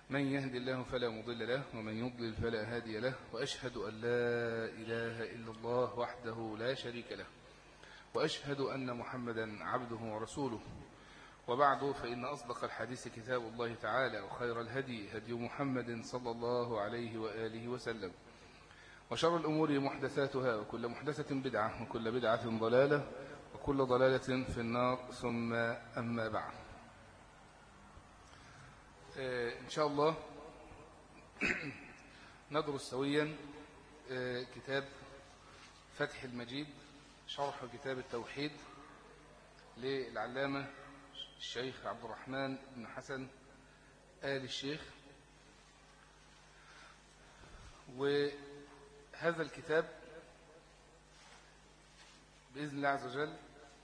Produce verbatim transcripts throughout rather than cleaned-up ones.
من يهدي الله فلا مضل له ومن يضلل فلا هادي له، وأشهد أن لا إله إلا الله وحده لا شريك له، وأشهد أن محمدا عبده ورسوله. وبعد، فإن أصدق الحديث كتاب الله تعالى، وخير الهدي هدي محمد صلى الله عليه وآله وسلم، وشر الأمور محدثاتها، وكل محدثة بدعة، وكل بدعة ضلالة، وكل ضلالة في النار، ثم أما بعد. إن شاء الله ندرس سويا كتاب فتح المجيد، شرح كتاب التوحيد للعلامة الشيخ عبد الرحمن بن حسن آل الشيخ. وهذا الكتاب بإذن الله عز وجل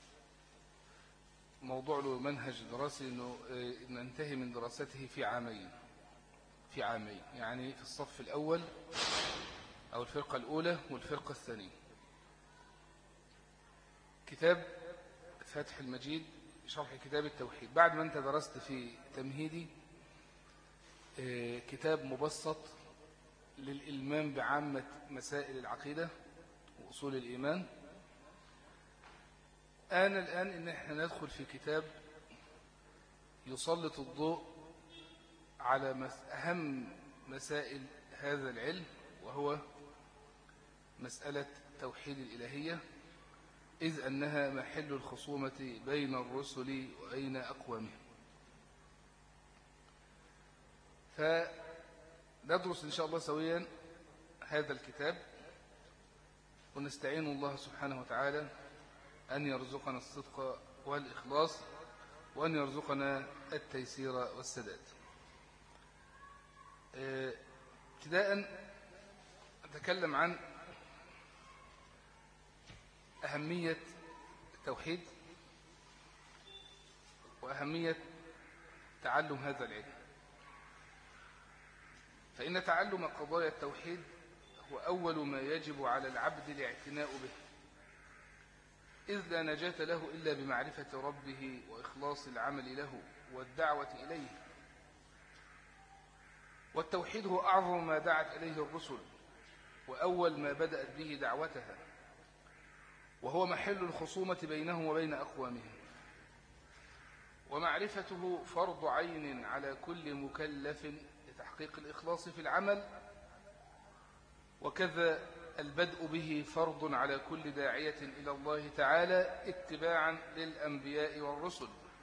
موضوع له منهج دراسي، إنه ننتهي من دراسته في عامين في عامين يعني في الصف الأول أو الفرقة الأولى والفرقة الثانية. كتاب فتح المجيد شرح كتاب التوحيد، بعد ما أنت درست في تمهيدي كتاب مبسط للإلمام بعامة مسائل العقيدة وأصول الإيمان، آن الآن إن احنا ندخل في كتاب يسلط الضوء على أهم مسائل هذا العلم، وهو مسألة توحيد الإلهية، إذ أنها محل الخصومة بين الرسل وبين أقوامهم. فندرس إن شاء الله سويا هذا الكتاب، ونستعين الله سبحانه وتعالى أن يرزقنا الصدق والإخلاص، وأن يرزقنا التيسير والسداد. ابتداء أتكلم عن أهمية التوحيد وأهمية تعلم هذا العلم. فإن تعلم قضايا التوحيد هو أول ما يجب على العبد الاعتناء به، إذ لا نجاة له إلا بمعرفة ربه وإخلاص العمل له والدعوة إليه. والتوحيد هو أعظم ما دعت إليه الرسل، وأول ما بدأت به دعوتها، وهو محل الخصومة بينهم وبين أقوامهم. ومعرفته فرض عين على كل مكلف لتحقيق الإخلاص في العمل، وكذا البدء به فرض على كل داعية إلى الله تعالى اتباعا للأنبياء والرسل.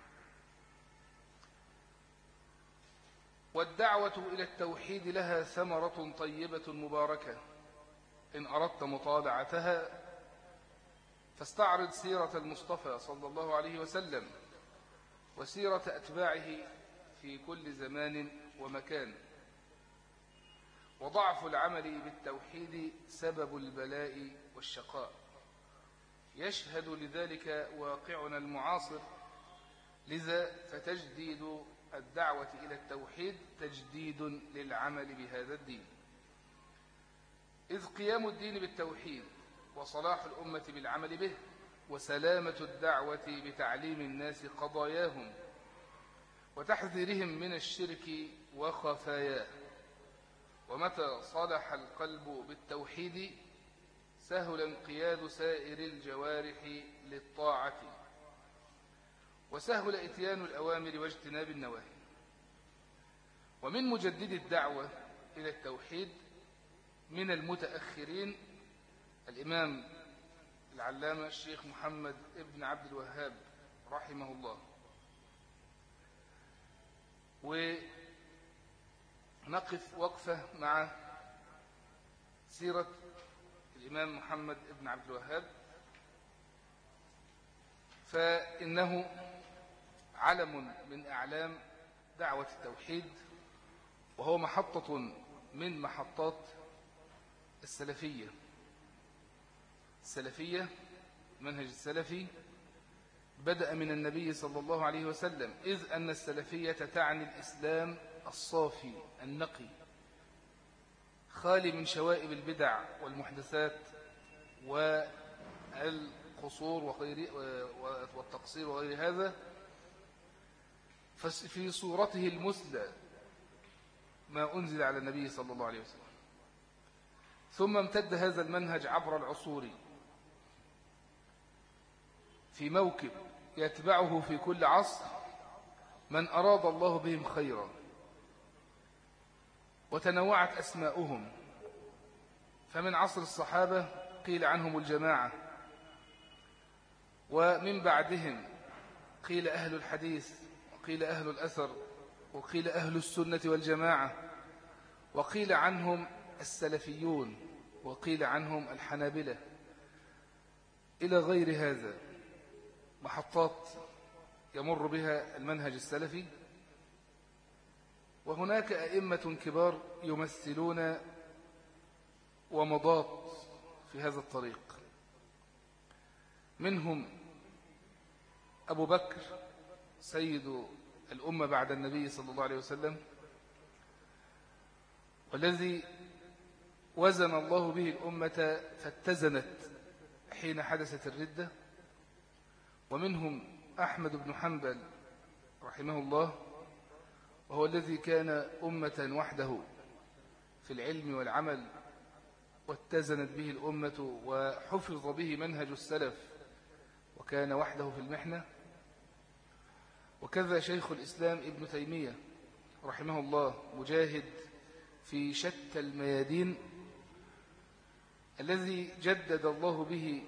والدعوة إلى التوحيد لها ثمرة طيبة مباركة، إن أردت مطالعتها فاستعرض سيرة المصطفى صلى الله عليه وسلم وسيرة أتباعه في كل زمان ومكان. وضعف العمل بالتوحيد سبب البلاء والشقاء، يشهد لذلك واقعنا المعاصر. لذا فتجديد الدعوة إلى التوحيد تجديد للعمل بهذا الدين، إذ قيام الدين بالتوحيد وصلاح الأمة بالعمل به، وسلامة الدعوة بتعليم الناس قضاياهم وتحذيرهم من الشرك وخفاياه. ومتى صلح القلب بالتوحيد سهل انقياد سائر الجوارح للطاعة، وسهل إتيان الأوامر واجتناب النواهي. ومن مجدد الدعوة إلى التوحيد من المتأخرين الإمام العلامة الشيخ محمد ابن عبد الوهاب رحمه الله. ونقف وقفة مع سيرة الإمام محمد ابن عبد الوهاب، فإنه علم من أعلام دعوة التوحيد، وهو محطة من محطات السلفية. السلفية منهج السلفي بدأ من النبي صلى الله عليه وسلم، إذ أن السلفية تعني الإسلام الصافي النقي، خالي من شوائب البدع والمحدثات والقصور وغير والتقصير وغير هذا، في صورته المثلى ما أنزل على النبي صلى الله عليه وسلم. ثم امتد هذا المنهج عبر العصور في موكب يتبعه في كل عصر من أراد الله بهم خيرا، وتنوعت أسماؤهم. فمن عصر الصحابة قيل عنهم الجماعة، ومن بعدهم قيل أهل الحديث، وقيل أهل الأثر، وقيل أهل السنة والجماعة، وقيل عنهم السلفيون، وقيل عنهم الحنابلة، إلى غير هذا محطات يمر بها المنهج السلفي. وهناك أئمة كبار يمثلون ومضات في هذا الطريق، منهم أبو بكر سيد الأمة بعد النبي صلى الله عليه وسلم، والذي وزن الله به الأمة فاتزنت حين حدثت الردة. ومنهم أحمد بن حنبل رحمه الله، وهو الذي كان أمة وحده في العلم والعمل، واتزنت به الأمة وحفظ به منهج السلف، وكان وحده في المحنة. وكذا شيخ الإسلام ابن تيمية رحمه الله، مجاهد في شتى الميادين، الذي جدد الله به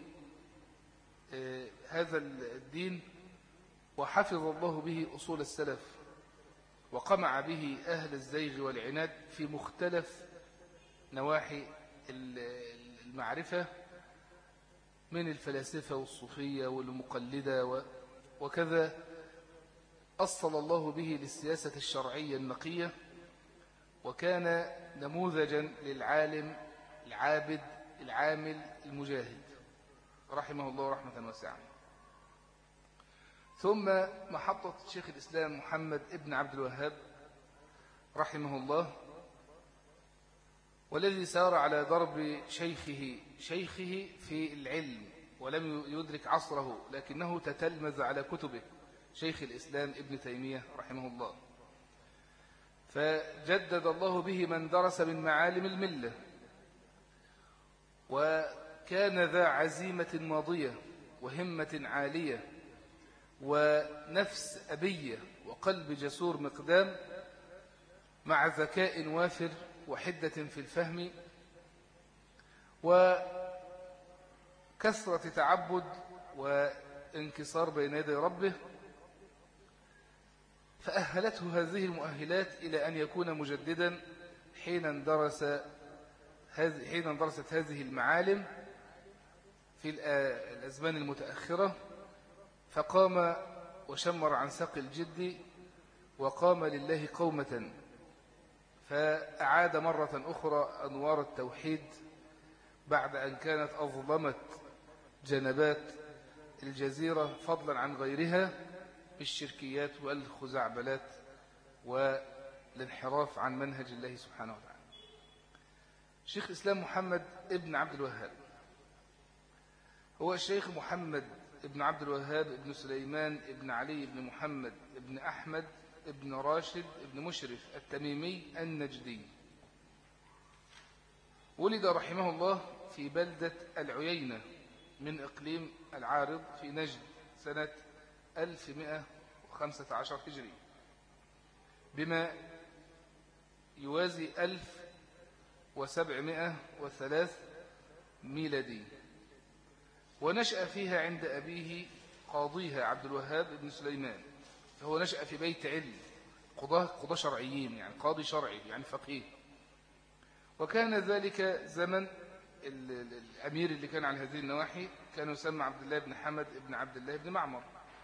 هذا الدين، وحفظ الله به أصول السلف، وقمع به أهل الزيغ والعناد في مختلف نواحي المعرفة، من الفلاسفة والصوفية والمقلدة، وكذا أصل الله به للسياسة الشرعية النقية، وكان نموذجا للعالم العابد العامل المجاهد رحمه الله رحمة واسعة. ثم محطة شيخ الإسلام محمد ابن عبد الوهاب رحمه الله، والذي سار على ضرب شيخه شيخه في العلم ولم يدرك عصره، لكنه تتلمذ على كتبه شيخ الإسلام ابن تيمية رحمه الله، فجدد الله به من درس من معالم الملة، وكان ذا عزيمة ماضية وهمة عالية ونفس أبية وقلب جسور مقدام، مع ذكاء وافر وحدة في الفهم وكثرة تعبد وانكسار بين يدي ربه، فأهلته هذه المؤهلات إلى أن يكون مجددا حين اندرس حين اندرست هذه المعالم في الأزمان المتأخرة، فقام وشمر عن ساق الجد وقام لله قومة، فأعاد مرة أخرى أنوار التوحيد بعد أن كانت أظلمت جنبات الجزيرة فضلا عن غيرها بالشركيات والخزعبلات والانحراف عن منهج الله سبحانه وتعالى. شيخ الإسلام محمد ابن عبد الوهاب هو الشيخ محمد ابن عبد الوهاب ابن سليمان ابن علي ابن محمد ابن أحمد ابن راشد ابن مشرف التميمي النجدي. ولد رحمه الله في بلدة العيينة من إقليم العارض في نجد سنة ألف ومئة وخمسة عشر هجري، بما يوازي ألف وسبعمائة وثلاث ميلادي، ونشأ فيها عند أبيه قاضيها عبد الوهاب بن سليمان، فهو نشأ في بيت علم، قضاة قضاة شرعيين، يعني قاضي شرعي يعني فقيه. وكان ذلك زمن الأمير اللي كان على هذه النواحي كان يسمى عبد الله بن حمد بن عبد الله بن معمر.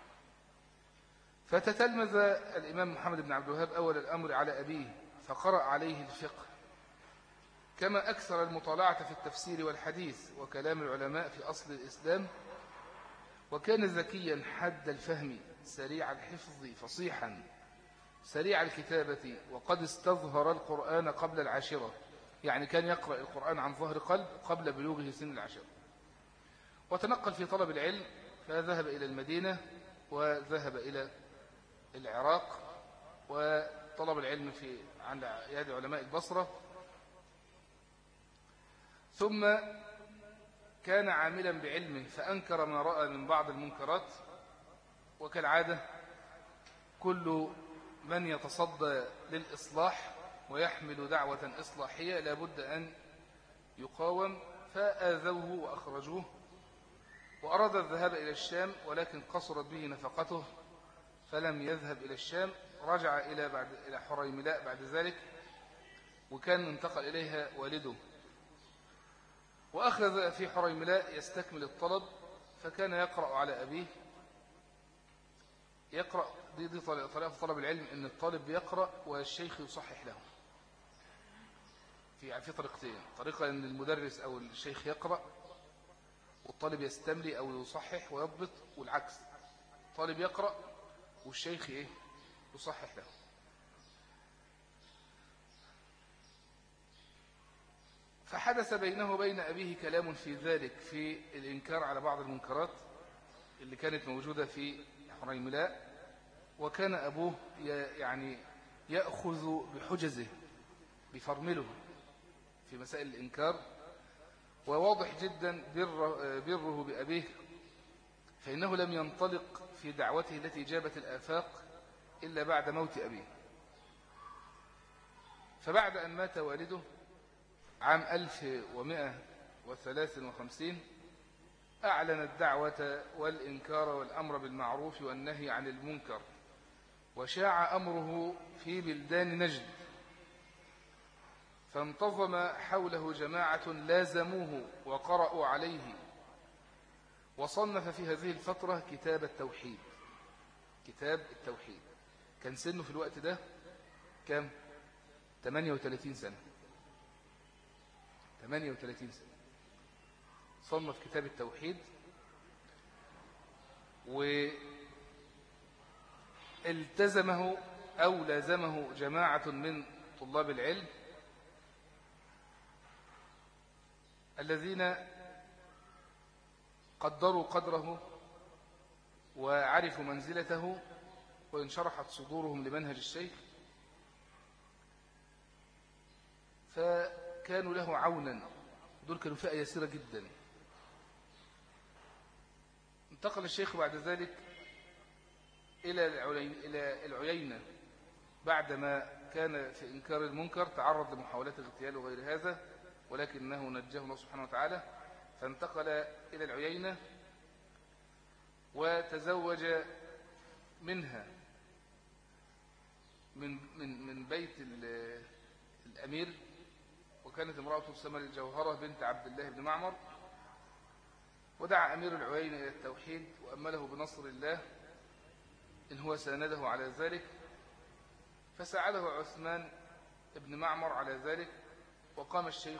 فتتلمذ الإمام محمد بن عبد الوهاب أول الأمر على أبيه، فقرأ عليه الفقه، كما أكثر المطالعة في التفسير والحديث وكلام العلماء في أصل الإسلام. وكان ذكيا حد الفهم سريع الحفظ فصيحا سريع الكتابة، وقد استظهر القرآن قبل العاشرة، يعني كان يقرأ القرآن عن ظهر قلب قبل بلوغه سن العاشرة. وتنقل في طلب العلم، فذهب إلى المدينة وذهب إلى العراق وطلب العلم العلم في عند يد علماء البصرة. ثم كان عاملا بعلمه فأنكر ما رأى من بعض المنكرات. وكالعادة كل من يتصدى للإصلاح ويحمل دعوة إصلاحية لابد أن يقاوم، فآذوه وأخرجوه، وأراد الذهاب إلى الشام ولكن قصرت به نفقته فلم يذهب إلى الشام. رجع إلى بعد إلى حريملاء بعد ذلك، وكان انتقل إليها والده، وأخذ في حريملاء يستكمل الطلب، فكان يقرأ على أبيه. يقرأ دي, دي طريقة طلب العلم، أن الطالب يقرأ والشيخ يصحح له. في في طريقتين: طريقة أن المدرس أو الشيخ يقرأ والطالب يستملي أو يصحح ويضبط، والعكس الطالب يقرأ والشيخ إيه يصحح له. فحدث بينه وبين أبيه كلام في ذلك، في الإنكار على بعض المنكرات اللي كانت موجودة في حريملاء. وكان أبوه يعني يأخذ بحجزه، بفرمله في مسائل الإنكار، وواضح جدا بر بره بأبيه، فإنه لم ينطلق في دعوته التي جابت الآفاق إلا بعد موت أبيه. فبعد أن مات والده عام ألف ومئة وثلاث وخمسين أعلن الدعوة والإنكار والأمر بالمعروف والنهي عن المنكر، وشاع أمره في بلدان نجد، فانتظم حوله جماعة لازموه وقرأوا عليه. وصنف في هذه الفترة كتاب التوحيد. كتاب التوحيد كان سنه في الوقت ده كم؟ ثمانية وثلاثين سنة. ثمانية وثلاثين سنة صنف كتاب التوحيد، والتزمه أو لازمه جماعة من طلاب العلم الذين قدروا قدره وعرفوا منزلته وانشرحت صدورهم لمنهج الشيخ، فكانوا له عونا. دول كانوا فئة يسيرة جدا. انتقل الشيخ بعد ذلك إلى العيينة بعدما كان في إنكار المنكر، تعرض لمحاولات اغتيال وغير هذا، ولكنه نجاه الله سبحانه وتعالى، فانتقل إلى العيينة وتزوج منها من من من بيت الأمير، وكانت امرأته تسمى الجوهرة بنت عبد الله بن معمر. ودعا أمير العيينة إلى التوحيد وأمله بنصر الله إن هو سانده على ذلك، فساعده عثمان بن معمر على ذلك. وقام الشيخ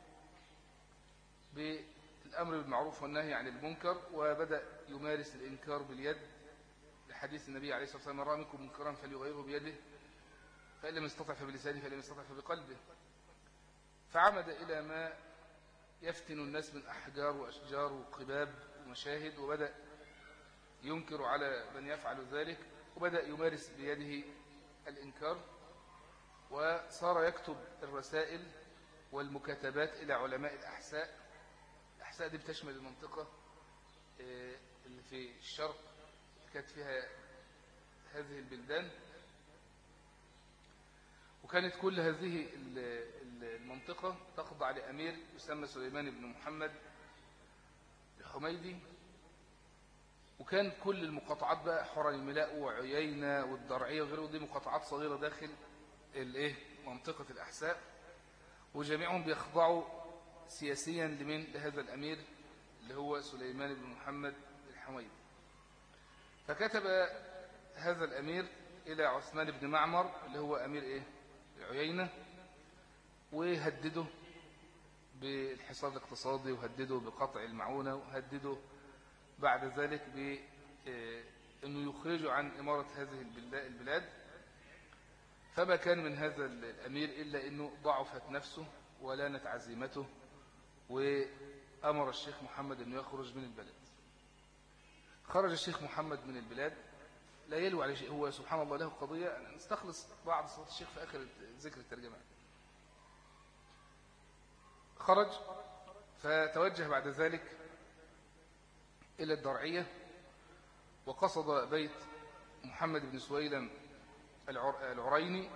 بالأمر بالمعروف والنهي عن المنكر، وبدأ يمارس الإنكار باليد لحديث النبي عليه الصلاة والسلام: من رأى منكم منكرا فليغيره بيده، فإن لم يستطع فبلسانه، فإن لم يستطع فبقلبه. فعمد إلى ما يفتن الناس من أحجار وأشجار وقباب ومشاهد، وبدأ ينكر على من يفعل ذلك، وبدأ يمارس بيده الإنكار، وصار يكتب الرسائل والمكاتبات إلى علماء الأحساء. الأحساء دي بتشمل المنطقة اللي في الشرق كانت فيها هذه البلدان، وكانت كل هذه المنطقة تخضع لأمير يسمى سليمان بن محمد الحميدي. وكان كل المقاطعات بقى حريملاء وعيينة والدرعية وغيره، دي مقاطعات صغيرة داخل الايه منطقة الأحساء، وجميعهم بيخضعوا سياسيا لمن لهذا الأمير اللي هو سليمان بن محمد الحميدي. فكتب هذا الأمير إلى عثمان بن معمر اللي هو أمير إيه العيينة، وهدده بالحصار الاقتصادي، وهدده بقطع المعونة، وهدده بعد ذلك بأنه يخرجه عن إمارة هذه البلاد. فما كان من هذا الأمير إلا أنه ضعفت نفسه ولانت عزيمته، وأمر الشيخ محمد أنه يخرج من البلد. خرج الشيخ محمد من البلاد لا يلو على شيء، هو سبحان الله له قضية. نستخلص بعض صفات الشيخ في آخر ذكر الترجمة. خرج فتوجه بعد ذلك إلى الدرعية، وقصد بيت محمد بن سويلم العريني.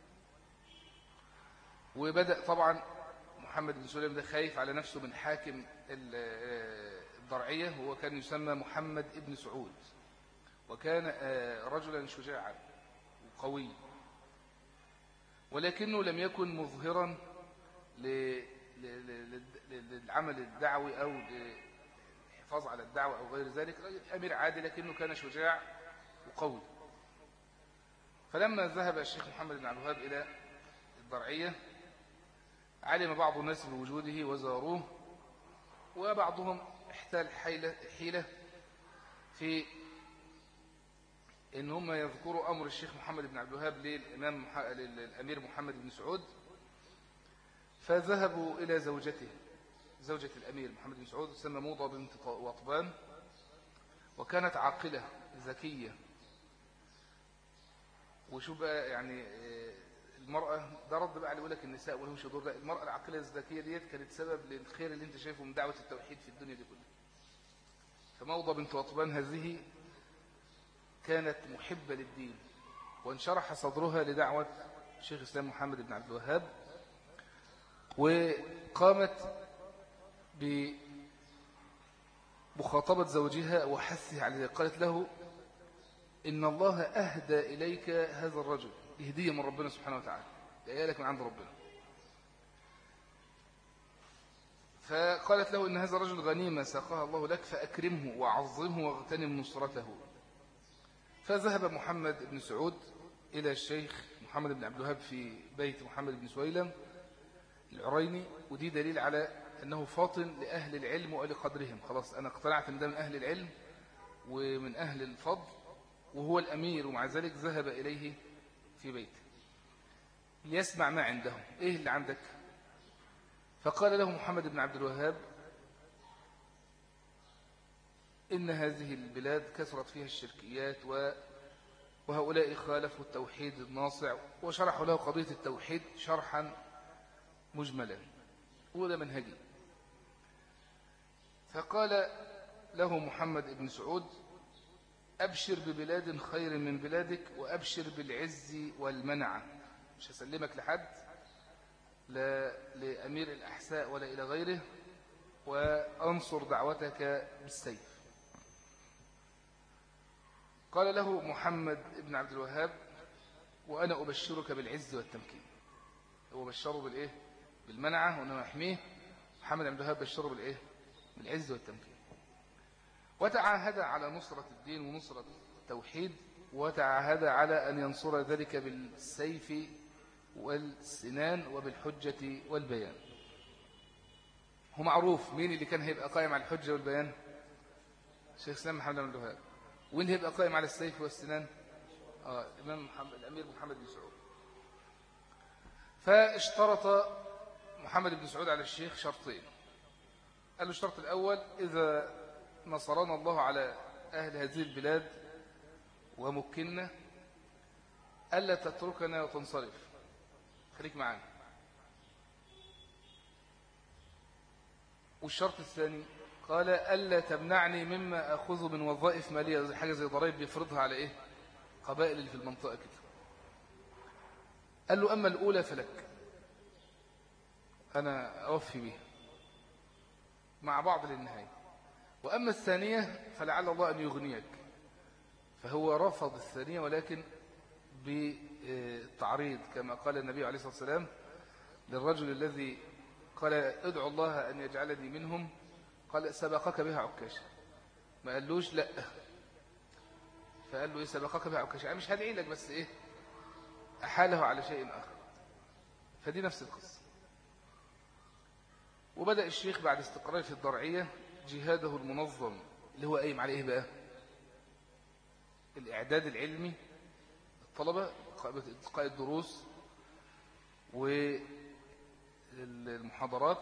وبدأ طبعا محمد بن سويلم ده خايف على نفسه من حاكم الدرعية، وهو كان يسمى محمد بن سعود، وكان رجلا شجاعا وقوي، ولكنه لم يكن مظهرا للعمل الدعوي أو للحفاظ على الدعوة أو غير ذلك. رجل أمير عادي لكنه كان شجاع وقوي. فلما ذهب الشيخ محمد بن عبد الوهاب إلى الدرعية علم بعض الناس بوجوده وزاروه، وبعضهم احتال حيلة, حيلة في إن هم يذكروا أمر الشيخ محمد بن عبد الوهاب للإمام للأمير محمد بن سعود. فذهبوا إلى زوجته، زوجة الأمير محمد بن سعود، تسمى موضة بنت وطبان، وكانت عاقلة ذكية. وشو بقى يعني المرأة، ده رد بقى على يقول لك النساء ولهمش دور. لا، المرأة العاقلة الذكية ديت كانت سبب للخير اللي انت شايفه من دعوة التوحيد في الدنيا دي كلها. فموضة بنت وطبان هذه كانت محبة للدين، وانشرح صدرها لدعوة الشيخ الإسلام محمد بن عبد الوهاب، وقامت بمخاطبة زوجها وحثها عليه. قالت له إن الله أهدى إليك هذا الرجل، هدية من ربنا سبحانه وتعالى، لك من عند ربنا. فقالت له إن هذا الرجل غنيمة ساقها الله لك، فأكرمه وعظمه واغتنم نصرته. فذهب محمد بن سعود إلى الشيخ محمد بن عبد الوهاب في بيت محمد بن سويلم العريني، ودي دليل على أنه فاطن لأهل العلم ولقدرهم. خلاص أنا اقتنعت أن ده من أهل العلم ومن أهل الفضل، وهو الأمير، ومع ذلك ذهب إليه في بيته ليسمع ما عندهم. إيه اللي عندك؟ فقال له محمد بن عبد الوهاب إن هذه البلاد كثرت فيها الشركيات، وهؤلاء خالفوا التوحيد الناصع، وشرحوا له قضية التوحيد شرحا مجملا، وده منهجي. فقال له محمد بن سعود أبشر ببلاد خير من بلادك، وأبشر بالعز والمنعة، مش هسلمك لحد، لا لأمير الأحساء ولا إلى غيره، وأنصر دعوتك بالسيف. قال له محمد بن عبد الوهاب وأنا أبشرك بالعز والتمكين. هو بشره بالإيه؟ بالمنعة وأنه يحميه. محمد بن عبد الوهاب بشره بالإيه؟ بالعز والتمكين. وتعاهد على نصرة الدين ونصرة التوحيد، وتعاهد على أن ينصر ذلك بالسيف والسنان وبالحجة والبيان. هو معروف مين اللي كان هيبقى قائم على الحجة والبيان؟ الشيخ الإسلام محمد بن عبد الوهاب. وين هيبقى قائم على السيف والسنان؟ آه الإمام محمد الأمير محمد بن سعود. فاشترط محمد بن سعود على الشيخ شرطين. قال له الشرط الأول إذا نصرنا الله على أهل هذه البلاد ومكننا ألا تتركنا وتنصرف، خليك معانا. والشرط الثاني قال ألا تمنعني مما أخذ من وظائف مالية، حاجة زي ضرائب بيفرضها على إيه؟ قبائل اللي في المنطقة كده. قال له أما الأولى فلك، أنا أوفي بها مع بعض للنهاية، وأما الثانية فلعل الله أن يغنيك. فهو رفض الثانية ولكن بالتعريض، كما قال النبي عليه الصلاة والسلام للرجل الذي قال ادعو الله أن يجعلني منهم، قال سبقك بها عكاشة، ما قالوش لا، فقال له إيه سبقك بها عكاشة، يعني مش هدعي لك بس إيه أحاله على شيء آخر. فدي نفس القصة. وبدأ الشيخ بعد استقراره في الدرعية جهاده المنظم اللي هو قايم عليه بقى الإعداد العلمي، الطلبة، إلقاء الدروس والمحاضرات،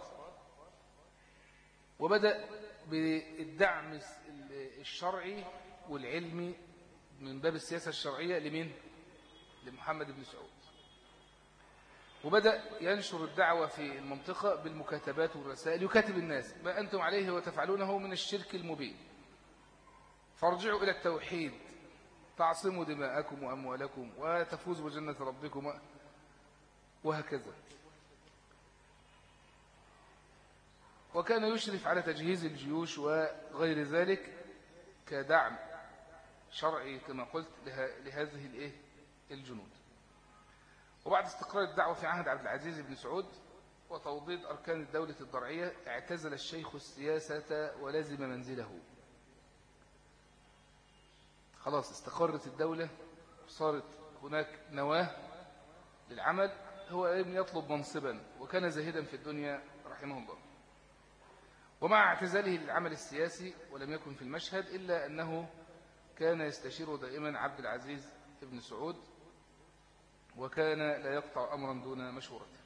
وبدأ بالدعم الشرعي والعلمي من باب السياسة الشرعية لمين؟ لمحمد بن سعود. وبدأ ينشر الدعوة في المنطقة بالمكاتبات والرسائل، يكاتب الناس ما أنتم عليه وتفعلونه من الشرك المبين، فارجعوا إلى التوحيد تعصموا دماءكم وأموالكم وتفوزوا بجنة ربكم، وهكذا. وكان يشرف على تجهيز الجيوش وغير ذلك كدعم شرعي كما قلت لهذه الإيه الجنود. وبعد استقرار الدعوة في عهد عبد العزيز بن سعود وتوضيد أركان الدولة الضرعية، اعتزل الشيخ السياسة ولزم منزله. خلاص استقرت الدولة وصارت هناك نواة للعمل، هو يطلب منصبا وكان زاهدا في الدنيا رحمه الله. ومع اعتزاله للعمل السياسي ولم يكن في المشهد، إلا أنه كان يستشير دائما عبد العزيز بن سعود، وكان لا يقطع أمرا دون مشورته،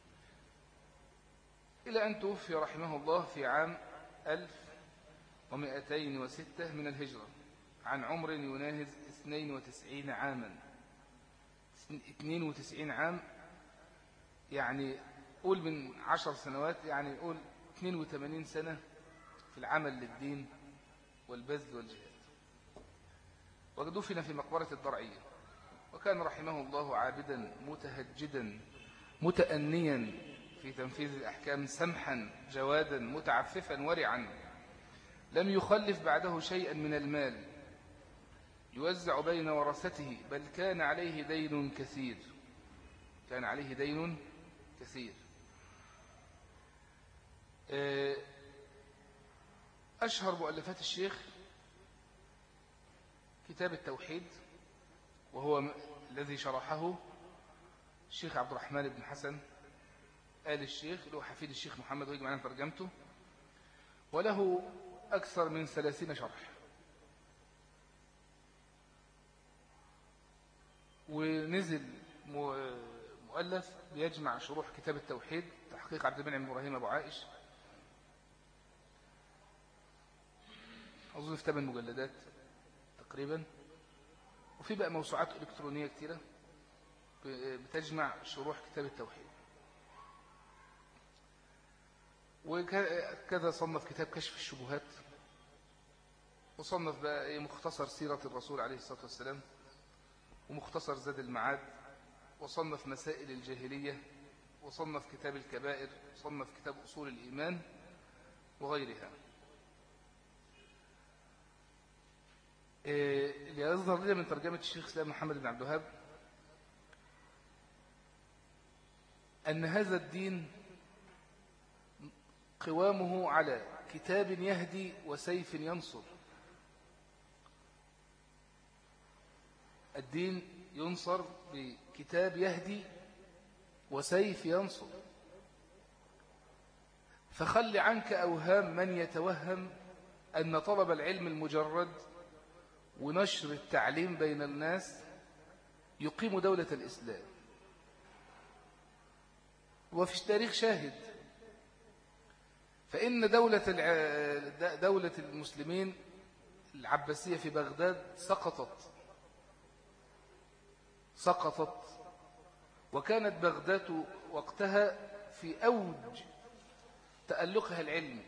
إلى أن توفي رحمه الله في عام ألف ومئتين وستة من الهجرة عن عمر يناهز اثنين وتسعين عاما. اثنين وتسعين عام يعني قول من عشر سنوات، يعني قول اثنين وثمانين سنة في العمل للدين والبذل والجهاد. ودفن في مقبرة الضرعية. وكان رحمه الله عابدا متهجدا متأنيا في تنفيذ الأحكام، سمحا جوادا متعففا ورعا، لم يخلف بعده شيئا من المال يوزع بين ورثته، بل كان عليه دين كثير كان عليه دين كثير أشهر مؤلفات الشيخ كتاب التوحيد، وهو الذي شرحه الشيخ عبد الرحمن بن حسن آل الشيخ، له حفيد الشيخ محمد، ويجي معنا ترجمته، وله أكثر من ثلاثين شرح. ونزل مؤلف بيجمع شروح كتاب التوحيد، تحقيق عبد المنعم إبراهيم أبو عائش، أظن في ثمان مجلدات تقريبا. وفي بقى موسوعات إلكترونية كتيرة بتجمع شروح كتاب التوحيد. وكذا صنف كتاب كشف الشبهات، وصنف بقى مختصر سيرة الرسول عليه الصلاة والسلام، ومختصر زاد المعاد، وصنف مسائل الجاهلية، وصنف كتاب الكبائر، وصنف كتاب أصول الإيمان وغيرها. اللي يظهر لنا من ترجمة الشيخ الإسلام محمد بن عبد الوهاب أن هذا الدين قوامه على كتاب يهدي وسيف ينصر. الدين ينصر بكتاب يهدي وسيف ينصر. فخل عنك أوهام من يتوهم أن طلب العلم المجرد ونشر التعليم بين الناس يقيم دولة الإسلام. وفي التاريخ شاهد، فإن دولة دولة المسلمين العباسية في بغداد سقطت سقطت وكانت بغداد وقتها في أوج تألقها العلمي،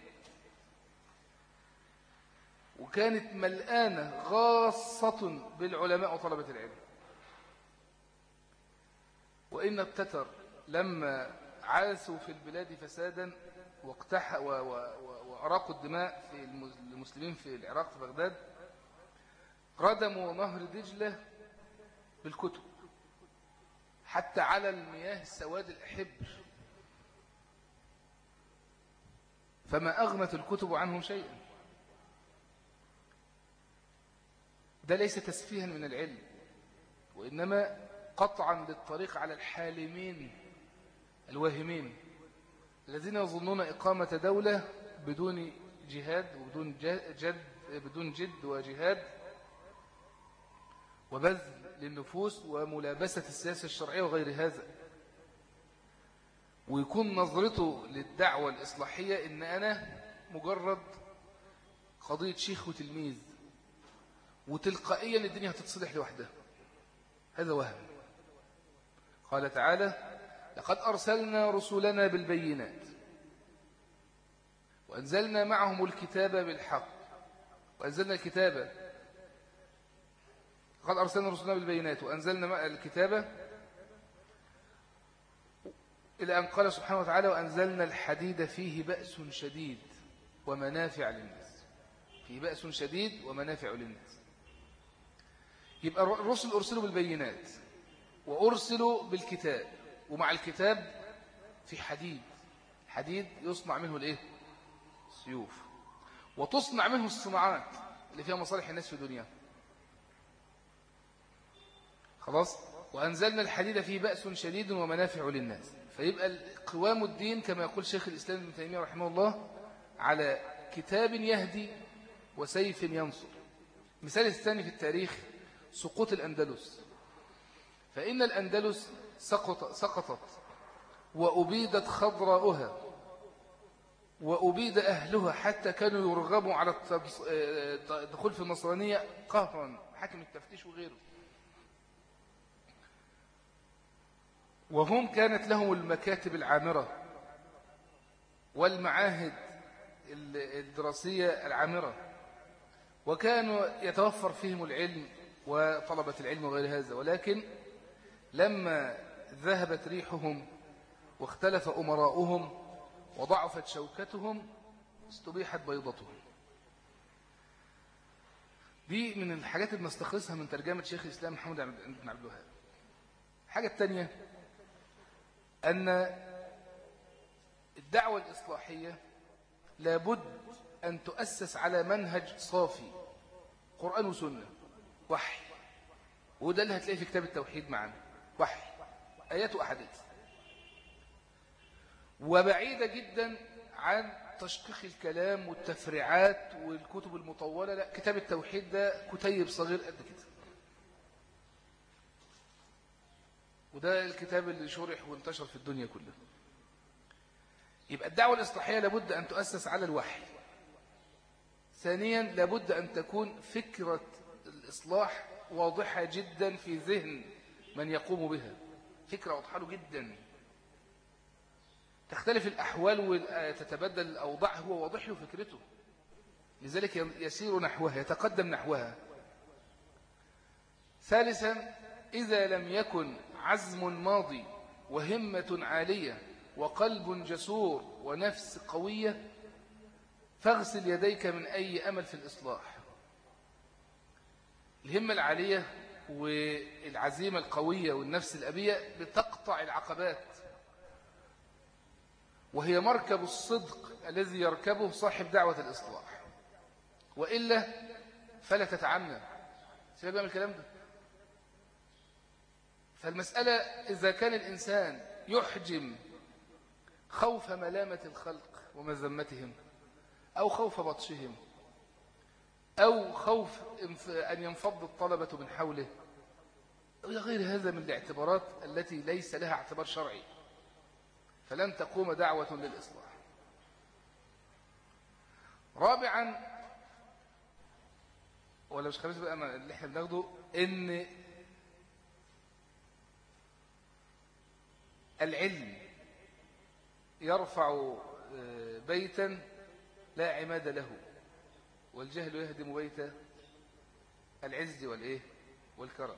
وكانت ملآنة غاصة بالعلماء وطلبة العلم. وإن التتر لما عاثوا في البلاد فسادا وأراقوا الدماء في المسلمين في العراق في بغداد، ردموا نهر دجلة بالكتب حتى على المياه السواد الأحبر، فما أغنت الكتب عنهم شيئا. ده ليس تسفيها من العلم، وإنما قطعا للطريق على الحالمين الواهمين الذين يظنون إقامة دولة بدون جهاد وبدون جد بدون جد وجهاد وبذل للنفوس وملابسة السياسة الشرعية وغير هذا، ويكون نظرته للدعوة الإصلاحية إن أنا مجرد قضية شيخ وتلميذ، وتلقائيا الدنيا هتتصلح لوحدها. هذا وهم. قال تعالى: لقد أرسلنا رسلنا بالبينات وأنزلنا معهم الكتاب بالحق وأنزلنا الكتاب قد أرسلنا رسلنا بالبينات وأنزلنا مع الكتاب إلى أن قال سبحانه وتعالى: وأنزلنا الحديد فيه بأس شديد ومنافع للناس. فيه بأس شديد ومنافع للناس. يبقى الرسل أرسلوا بالبينات وأرسلوا بالكتاب، ومع الكتاب في حديد. حديد يصنع منه الإيه؟ سيوف، وتصنع منه الصناعات اللي فيها مصالح الناس في الدنيا. خلاص. وأنزلنا الحديد فيه بأس شديد ومنافع للناس. فيبقى قوام الدين كما يقول شيخ الإسلام ابن تيمية رحمه الله على كتاب يهدي وسيف ينصر. مثال الثاني في التاريخ سقوط الأندلس. فإن الأندلس سقط سقطت وأبيدت خضراؤها وأبيد أهلها، حتى كانوا يرغبوا على الدخول في النصرانية قهرا، حاكم التفتيش وغيره. وهم كانت لهم المكاتب العامرة والمعاهد الدراسية العامرة، وكانوا يتوفر فيهم العلم وطلبة العلم وغير هذا. ولكن لما ذهبت ريحهم واختلف أمراؤهم وضعفت شوكتهم استبيحت بيضتهم. دي من الحاجات اللي نستخلصها من ترجمة شيخ الإسلام محمد بن عبد الوهاب. الحاجة الثانية أن الدعوة الإصلاحية لابد أن تؤسس على منهج صافي، قرآن وسنة، وحي. وده اللي هتلاقيه في كتاب التوحيد معنا، وحي، آيات وأحاديث. وبعيدة جدا عن تشقيق الكلام والتفريعات والكتب المطولة. لا، كتاب التوحيد ده كتيب صغير قد كده، وده الكتاب اللي شرح وانتشر في الدنيا كلها. يبقى الدعوة الإصلاحية لابد أن تؤسس على الوحي. ثانيا لابد أن تكون فكرة الإصلاح واضحة جدا في ذهن من يقوم بها، فكرة واضحة له جدا. تختلف الأحوال وتتبدل الأوضاع، هو واضح له فكرته، لذلك يسير نحوها، يتقدم نحوها. ثالثا إذا لم يكن عزم ماضي وهمة عالية وقلب جسور ونفس قوية فاغسل يديك من أي أمل في الإصلاح. الهمة العالية والعزيمة القوية والنفس الأبية بتقطع العقبات، وهي مركب الصدق الذي يركبه صاحب دعوة الإصلاح، وإلا فلا تتعنى. سيبقى من الكلام ده. فالمسألة إذا كان الإنسان يحجم خوف ملامة الخلق ومذمتهم، أو خوف بطشهم، أو خوف أن ينفض الطلبة من حوله، أو غير هذا من الاعتبارات التي ليس لها اعتبار شرعي، فلن تقوم دعوة للإصلاح. رابعا، ولا مش خميس بقى اللي احنا بناخده، إن العلم يرفع بيتا لا عماد له، والجهل يهدم بيت العز والإيه والكرم.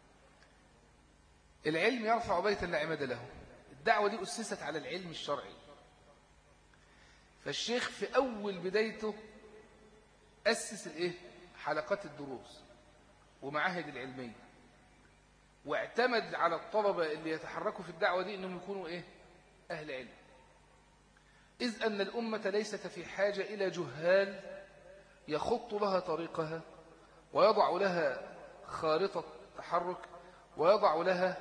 العلم يرفع بيتا لا عماد له. الدعوة دي أسست على العلم الشرعي. فالشيخ في أول بدايته أسس الإيه؟ حلقات الدروس ومعاهد العلمية، واعتمد على الطلبة اللي يتحركوا في الدعوة دي أنهم يكونوا إيه؟ أهل علم. إذ أن الأمة ليست في حاجة إلى جهال يخط لها طريقها ويضع لها خارطة تحرك ويضع لها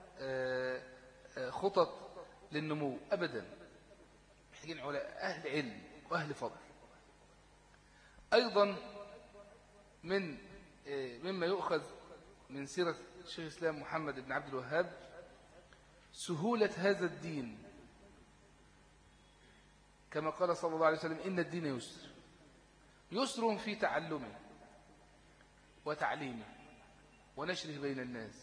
خطط للنمو أبدا. محتاجين أهل علم وأهل فضل. أيضا من مما يؤخذ من سيرة الشيخ الإسلام محمد بن عبد الوهاب سهولة هذا الدين، كما قال صلى الله عليه وسلم: إن الدين يسر، يسر في تعلمه وتعليمه ونشره بين الناس.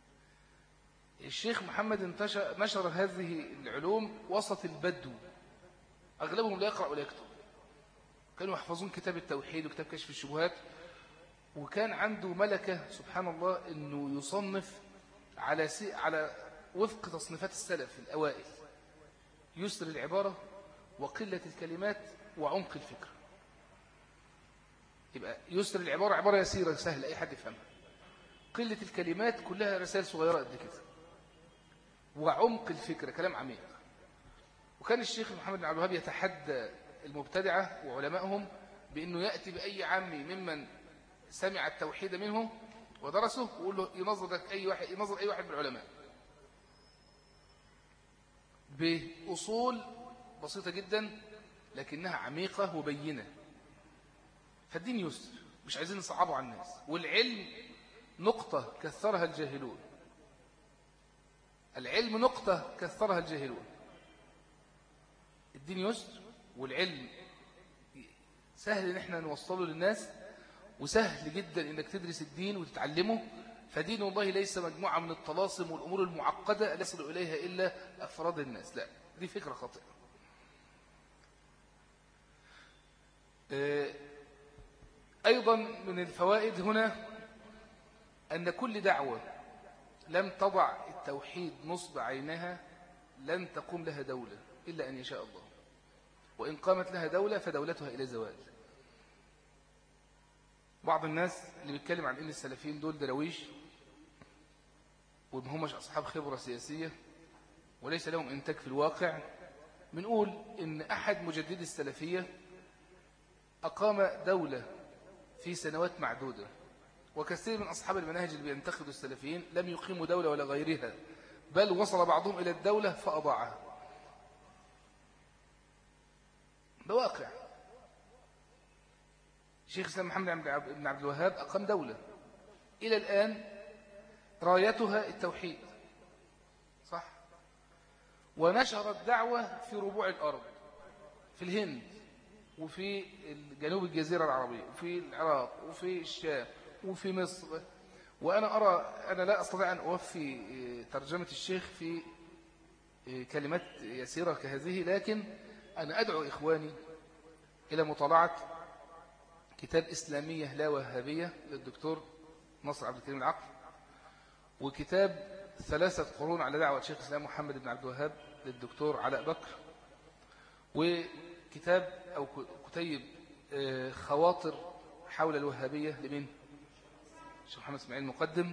الشيخ محمد انتشر نشر هذه العلوم وسط البدو، أغلبهم لا يقرأ ولا يكتب، كانوا يحفظون كتاب التوحيد وكتاب كشف الشبهات، وكان عنده ملكة سبحان الله أنه يصنف على سي... على وفق تصنيفات السلف الأوائل، يسر العبارة وقلة الكلمات وعمق الفكرة. يبقى يسر العبارة عبارة يسيرة سهلة أي حد يفهمها، قلة الكلمات كلها رسائل صغيرة قد كده، وعمق الفكرة كلام عميق. وكان الشيخ محمد بن عبد الوهاب يتحدى المبتدعة وعلمائهم بأنه يأتي بأي عامي ممن سمع التوحيد منه ودرسه ويقول له ينظر لك أي واحد، ينظر أي واحد من العلماء بأصول بسيطة جدا لكنها عميقة وبينة. فالدين يسر، مش عايزين نصعبه على الناس. والعلم نقطة كثرها الجاهلون، العلم نقطة كثرها الجاهلون. الدين يسر والعلم سهل ان احنا نوصله للناس، وسهل جدا انك تدرس الدين وتتعلمه. فدين الله ليس مجموعة من الطلاسم والأمور المعقدة لا يصل إليها إلا أفراد الناس، لا، دي فكرة خاطئة. أيضا من الفوائد هنا أن كل دعوة لم تضع التوحيد نصب عينها لن تقوم لها دولة إلا أن يشاء الله، وإن قامت لها دولة فدولتها إلى زوال. بعض الناس اللي بيتكلم عن إن السلفيين دول درويش وما هماش أصحاب خبرة سياسية وليس لهم إنتاج في الواقع، بنقول إن أحد مجددي السلفية أقام دولة في سنوات معدودة، وكثير من أصحاب المناهج اللي بينتقدوا السلفيين لم يقيموا دولة ولا غيرها، بل وصل بعضهم إلى الدولة فأضاعها. ده واقع. شيخ الإسلام محمد بن عبد الوهاب أقام دولة إلى الآن رايتها التوحيد، صح؟ ونشر الدعوة في ربوع الأرض، في الهند وفي جنوب الجزيرة العربية وفي العراق وفي الشام وفي مصر. وأنا أرى أنا لا أستطيع أن أوفي ترجمة الشيخ في كلمات يسيرة كهذه، لكن أنا أدعو إخواني إلى مطالعة كتاب إسلامية لا وهابية للدكتور نصر عبد الكريم العقل، وكتاب ثلاثة قرون على دعوة شيخ الإسلام محمد بن عبد الوهاب للدكتور علاء بكر، وكتاب أو كتيب خواطر حول الوهابية لمن الشيخ محمد اسماعيل المقدم.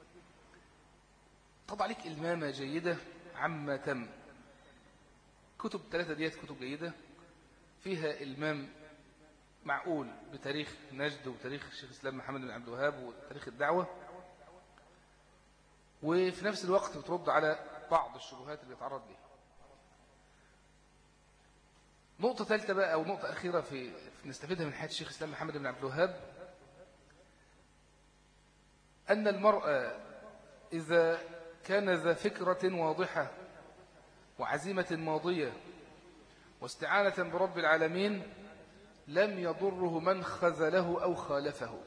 طبع لك إلمامة جيدة عما تم. كتب ثلاثة ديات كتب جيدة فيها إلمام معقول بتاريخ نجد وتاريخ الشيخ الإسلام محمد بن عبد الوهاب وتاريخ الدعوة، وفي نفس الوقت بترد على بعض الشبهات اللي يتعرض لها. نقطة ثالثة بقى أو نقطة أخيرة في نستفيدها من حياة الشيخ الإسلام محمد بن عبد الوهاب، أن المرأة إذا كان ذا فكرة واضحة وعزيمة ماضية واستعانة برب العالمين لم يضره من خذله أو خالفه.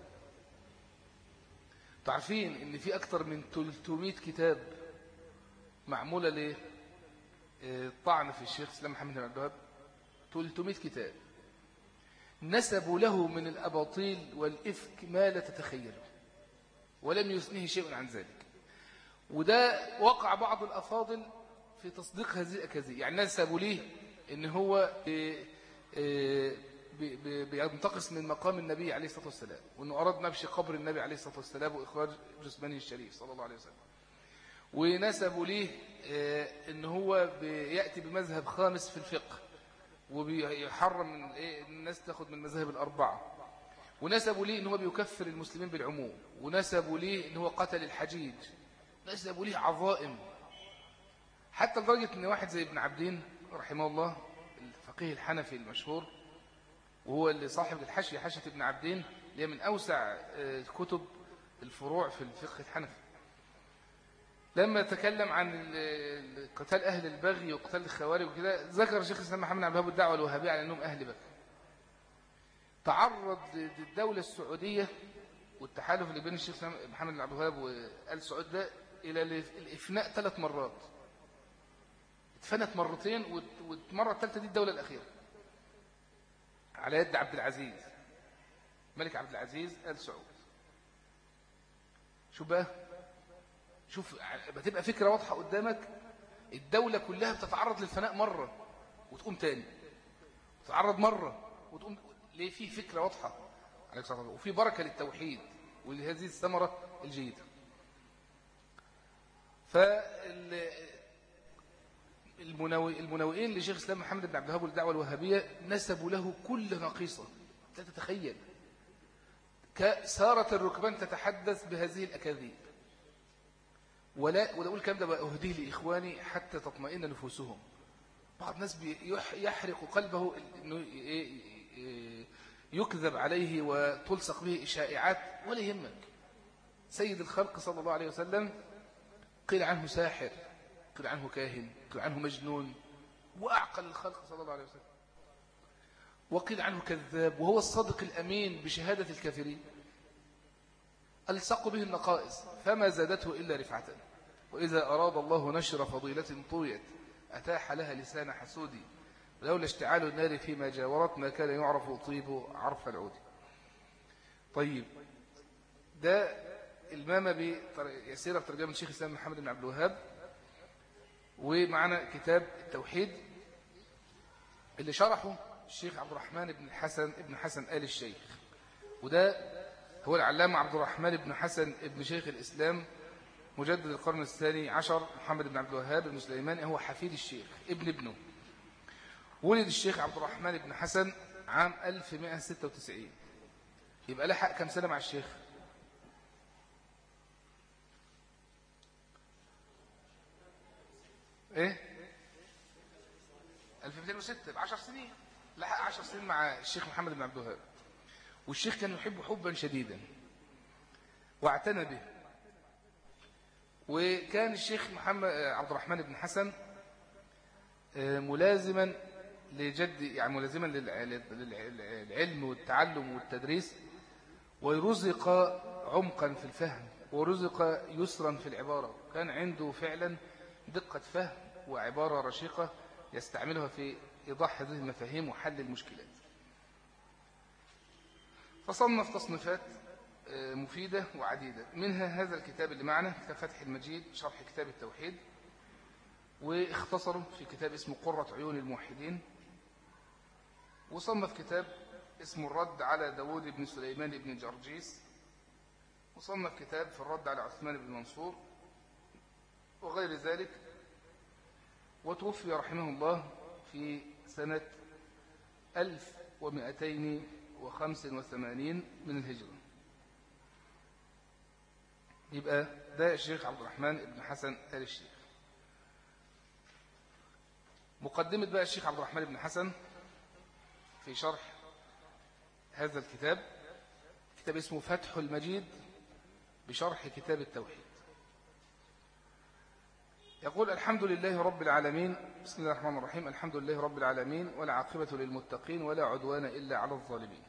تعرفين إن في أكثر من ثلاثمائة كتاب معمولة للطعن في الشيخ الإسلام محمد بن عبد الوهاب، ثلاثمائة كتاب نسبوا له من الأباطيل والإفك ما لا تتخيله، ولم يثنيه شيء عن ذلك. وده وقع بعض الأفاضل في تصديق هذه الأكاذيب، يعني نسبوا ليه إن هو بينتقص من مقام النبي عليه الصلاة والسلام، وأنه أراد نبش قبر النبي عليه الصلاة والسلام وإخراج جثمانه الشريف صلى الله عليه وسلم. ونسبوا ليه إن هو بيأتي بمذهب خامس في الفقه وبيحرم الناس تاخد من المذاهب الأربعة. ونسبوا ليه إن هو بيكفر المسلمين بالعموم. ونسبوا ليه إن هو قتل الحجيج. نسبوا ليه عظائم، حتى لدرجة إن واحد زي ابن عبدين رحمه الله الفقيه الحنفي المشهور، وهو اللي صاحب الحاشية حاشية ابن عبدين اللي هي من أوسع كتب الفروع في الفقه الحنفي، لما تكلم عن قتال أهل البغي وقتال الخوارج وكده ذكر الشيخ الإسلام محمد بن عبد الوهاب الدعوة الوهابية على أنهم أهل بغي. تعرض للدولة السعودية والتحالف اللي بين الشيخ محمد بن عبد الوهاب وآل سعود ده إلى الإفناء ثلاث مرات. اتفنت مرتين، والمرة الثالثة دي الدولة الأخيرة على يد عبد العزيز، ملك عبد العزيز آل سعود. شوف بقى، شوف بتبقى فكرة واضحة قدامك، الدولة كلها بتتعرض للفناء مرة وتقوم تاني، تتعرض مرة وتقوم. ليه؟ فيه فكرة واضحة عليك صلى الله، وفي بركة للتوحيد ولهذه الثمرة الجيدة. فالمناوئين لشيخ الإسلام محمد بن عبد الوهاب والدعوة الوهابية نسبوا له كل نقيصة لا تتخيل، كسارة الركبان تتحدث بهذه الأكاذيب. ولا ولا أقول الكلام ده بقى أهديه لإخواني حتى تطمئن نفوسهم. بعض الناس يحرق قلبه إنه يكذب عليه وتلصق به شائعات، ولا يهمك. سيد الخلق صلى الله عليه وسلم قيل عنه ساحر، قيل عنه كاهن، قيل عنه مجنون، وأعقل الخلق صلى الله عليه وسلم، وقيل عنه كذاب، وهو الصادق الأمين بشهادة الكافرين. ألصق به النقائص فما زادته إلا رفعة. وإذا أراد الله نشر فضيلة طويت أتاح لها لسان حسودي، ولولا اشتعال النار فيما جاورت ما كان يعرف طيب عرف العود. طيب، ده المامة بيسيرة بترجمة الشيخ الإسلام محمد بن عبد الوهاب. ومعنا كتاب التوحيد اللي شرحه الشيخ عبد الرحمن بن حسن ابن حسن آل الشيخ، وده هو العلامة عبد الرحمن بن حسن ابن شيخ الإسلام مجدد القرن الثاني عشر محمد بن عبد الوهاب بن سليمان، هو حفيد الشيخ ابن ابنه. ولد الشيخ عبد الرحمن بن حسن عام ألف ومئة وستة وتسعين، يبقى لحق كم سنة مع الشيخ؟ ايه ألف ومئتين وستة، بعشر سنين لحق عشر سنين مع الشيخ محمد بن عبد الوهاب. والشيخ كان يحبه حبا شديدا واعتنى به. وكان الشيخ محمد عبد الرحمن بن حسن ملازما لجد، يعني ملازما للعلم والتعلم والتدريس، ورزق عمقا في الفهم ورزق يسرا في العبارة. كان عنده فعلا دقة فهم وعبارة رشيقة يستعملها في إيضاح هذه المفاهيم وحل المشكلات. فصنف تصنيفات مفيدة وعديدة، منها هذا الكتاب اللي معنا، كتاب فتح المجيد شرح كتاب التوحيد، واختصره في كتاب اسمه قرة عيون الموحدين. وصنف كتاب اسمه الرد على داود بن سليمان بن جرجيس، وصنف كتاب في الرد على عثمان بن منصور وغير ذلك. وتوفي رحمه الله في سنة ألف ومئتين وخمس وثمانين من الهجرة. يبقى ده الشيخ عبد الرحمن بن حسن آل الشيخ. مقدمة بقى الشيخ عبد الرحمن بن حسن في شرح هذا الكتاب، كتاب اسمه فتح المجيد بشرح كتاب التوحيد. يقول: الحمد لله رب العالمين، بسم الله الرحمن الرحيم، الحمد لله رب العالمين، ولا عاقبة للمتقين ولا عدوان إلا على الظالمين،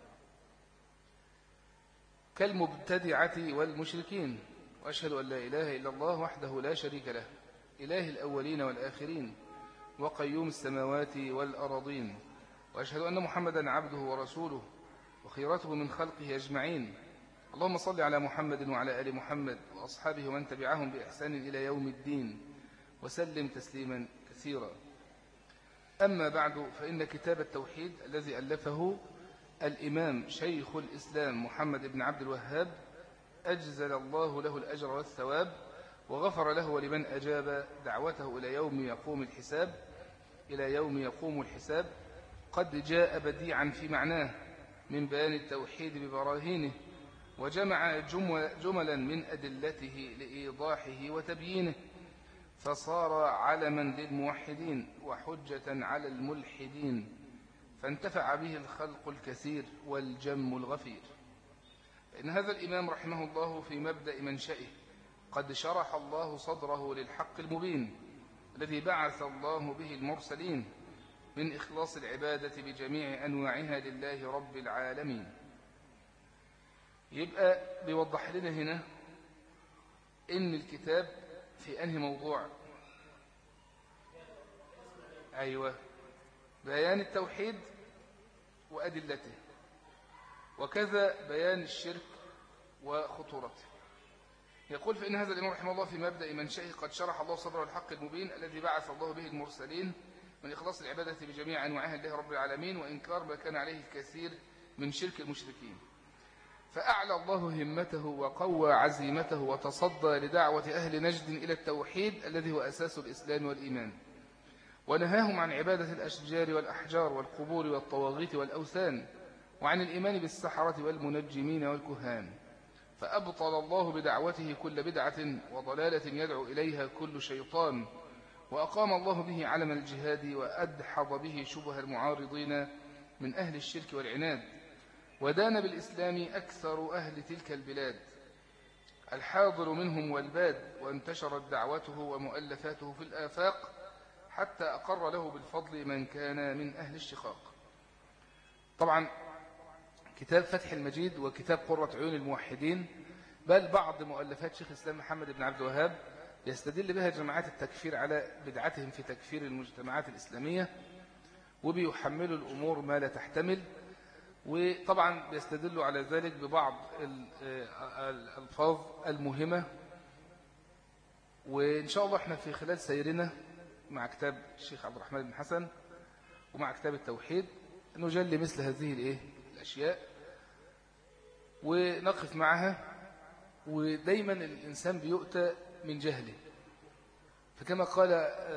كالمبتدعة والمشركين. وأشهد أن لا إله إلا الله وحده لا شريك له، إله الأولين والآخرين وقيوم السماوات والأراضين. وأشهد أن محمدا عبده ورسوله وخيرته من خلقه أجمعين. اللهم صل على محمد وعلى آل محمد وأصحابه ومن تبعهم بإحسان إلى يوم الدين، وسلم تسليما كثيرا. أما بعد، فإن كتاب التوحيد الذي ألفه الإمام شيخ الإسلام محمد بن عبد الوهاب أجزل الله له الأجر والثواب، وغفر له ولمن أجاب دعوته إلى يوم يقوم الحساب إلى يوم يقوم الحساب قد جاء بديعا في معناه من بيان التوحيد ببراهينه، وجمع جملا من أدلته لإيضاحه وتبيينه، فصار علما للموحدين وحجة على الملحدين، فانتفع به الخلق الكثير والجم الغفير. فإن هذا الإمام رحمه الله في مبدأ منشئه قد شرح الله صدره للحق المبين الذي بعث الله به المرسلين من إخلاص العبادة بجميع أنواعها لله رب العالمين. يبقى بيوضح لنا هنا إن الكتاب في أنهي موضوع؟ أيوة، بيان التوحيد وأدلته، وكذا بيان الشرك وخطورته. يقول فإن هذا الإمام رحمه الله في مبدأ منشئه قد شرح الله صدر الحق المبين الذي بعث الله به المرسلين من إخلاص العبادة بجميع أنواعها لله رب العالمين، وإنكار ما كان عليه الكثير من شرك المشركين. فأعلى الله همته وقوى عزيمته وتصدى لدعوة أهل نجد إلى التوحيد الذي هو أساس الإسلام والإيمان، ونهاهم عن عبادة الأشجار والأحجار والقبور والطواغيت والأوثان، وعن الإيمان بالسحرة والمنجمين والكهان. فأبطل الله بدعوته كل بدعة وضلالة يدعو إليها كل شيطان، وأقام الله به علم الجهاد، وأدحض به شبه المعارضين من أهل الشرك والعناد، ودان بالإسلام أكثر أهل تلك البلاد الحاضر منهم والباد، وانتشرت دعوته ومؤلفاته في الآفاق حتى أقر له بالفضل من كان من أهل الشقاق. طبعا كتاب فتح المجيد وكتاب قرة عيون الموحدين، بل بعض مؤلفات شيخ الإسلام محمد بن عبد الوهاب يستدل بها جماعات التكفير على بدعتهم في تكفير المجتمعات الإسلامية، وبيحملوا الأمور ما لا تحتمل، وطبعا بيستدلوا على ذلك ببعض الألفاظ المهمة. وإن شاء الله احنا في خلال سيرنا مع كتاب الشيخ عبد الرحمن بن حسن ومع كتاب التوحيد نجلي مثل هذه الايه الأشياء ونقف معها. ودايما الإنسان بيؤتى من جهله، فكما قال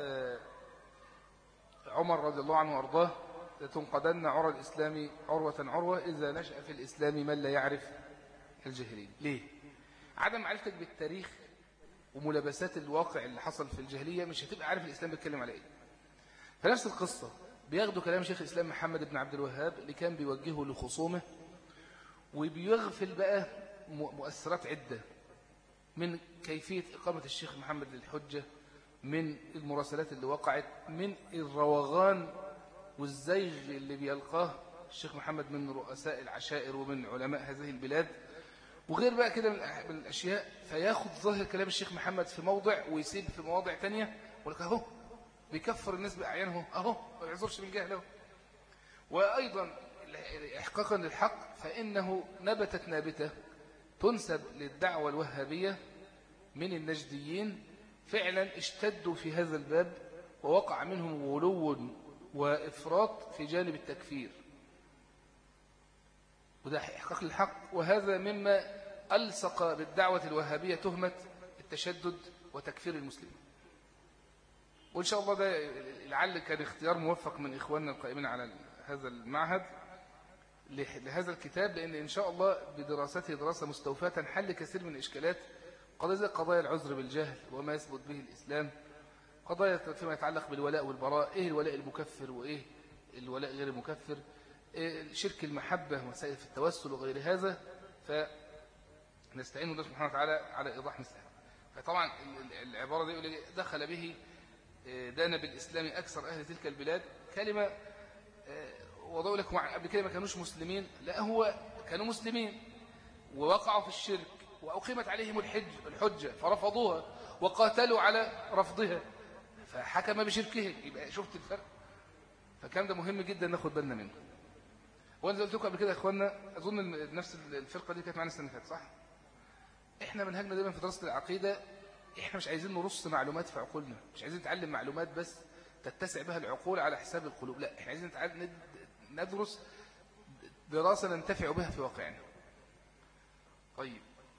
عمر رضي الله عنه وأرضاه: لتنقضن عرى الإسلام عروة عروة إذا نشأ في الإسلام من لا يعرف الجاهلين. ليه؟ عدم معرفتك بالتاريخ وملابسات الواقع اللي حصل في الجاهلية مش هتبقى عارف الإسلام بيتكلم على إيه. فنفس القصة بياخدوا كلام شيخ الإسلام محمد بن عبد الوهاب اللي كان بيوجهه لخصومه، وبيغفل بقى مؤثرات عدة من كيفية إقامة الشيخ محمد للحجة، من المراسلات اللي وقعت، من الروغان والزيغ اللي بيلقاه الشيخ محمد من رؤساء العشائر ومن علماء هذه البلاد، وغير بقى كده من الأشياء. فياخد ظاهر كلام الشيخ محمد في موضع ويسيب في مواضع تانية، ولك أهو بيكفر الناس بأعيانه، أهو ما يعذرش من جهله. وأيضا إحقاقا للحق فإنه نبتت نابتة تنسب للدعوة الوهابية من النجديين، فعلا اشتدوا في هذا الباب ووقع منهم غلو وإفراط في جانب التكفير، وده إحقاق للحق. وهذا مما ألصق بالدعوة الوهابية تهمة التشدد وتكفير المسلمين. وإن شاء الله ده لعل كان اختيار موفق من إخواننا القائمين على هذا المعهد لهذا الكتاب، لأن إن شاء الله بدراسته دراسة مستوفاة تنحل كثير من الإشكالات، قضايا زي قضايا العذر بالجهل وما يثبت به الإسلام، قضايا فيما يتعلق بالولاء والبراء، إيه الولاء المكفر وإيه الولاء غير المكفر، إيه شرك المحبة ومسائل في التوسل وغير هذا. فنستعين الله سبحانه وتعالى على إيضاح مثلها. فطبعا العبارة دي يقول دخل به دان بالإسلام أكثر أهل تلك البلاد، كلمة وضعوا لكم قبل كده ما كانوش مسلمين، لا هو كانوا مسلمين ووقعوا في الشرك وأقيمت عليهم الحج الحجة فرفضوها وقاتلوا على رفضها فحكم بشركهم. يبقى شفت الفرق؟ فكان ده مهم جدا ناخد بالنا منه. وانا قلت لكم قبل كده يا اخوانا، اظن نفس الفرقه دي كانت معانا السنه اللي فاتت صح؟ احنا منهجنا دايما في دراسه العقيده احنا مش عايزين نرص معلومات في عقولنا، مش عايزين نتعلم معلومات بس تتسع بها العقول على حساب القلوب، لا احنا عايزين ندرس دراسه ننتفع بها في واقعنا. طيب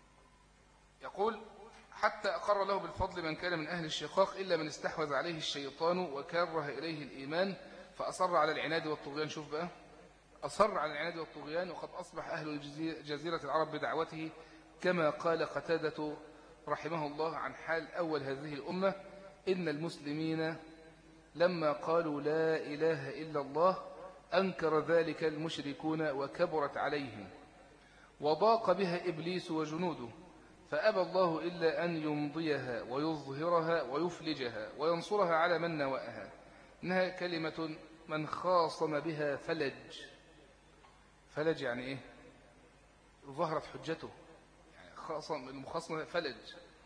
يقول: حتى أقر له بالفضل من كان من أهل الشقاق إلا من استحوذ عليه الشيطان وكره إليه الإيمان فأصر على العناد والطغيان. شوف بقى، أصر على العناد والطغيان، وقد أصبح أهل جزيرة العرب بدعوته كما قال قتادة رحمه الله عن حال أول هذه الأمة: إن المسلمين لما قالوا لا إله إلا الله أنكر ذلك المشركون وكبرت عليهم وضاق بها إبليس وجنوده، فأبى الله إلا أن يمضيها ويظهرها ويفلجها وينصرها على من نوأها. إنها كلمة من خاصم بها فلج. فلج يعني إيه؟ ظهرت حجته، يعني خاصة المخاصمة فلج.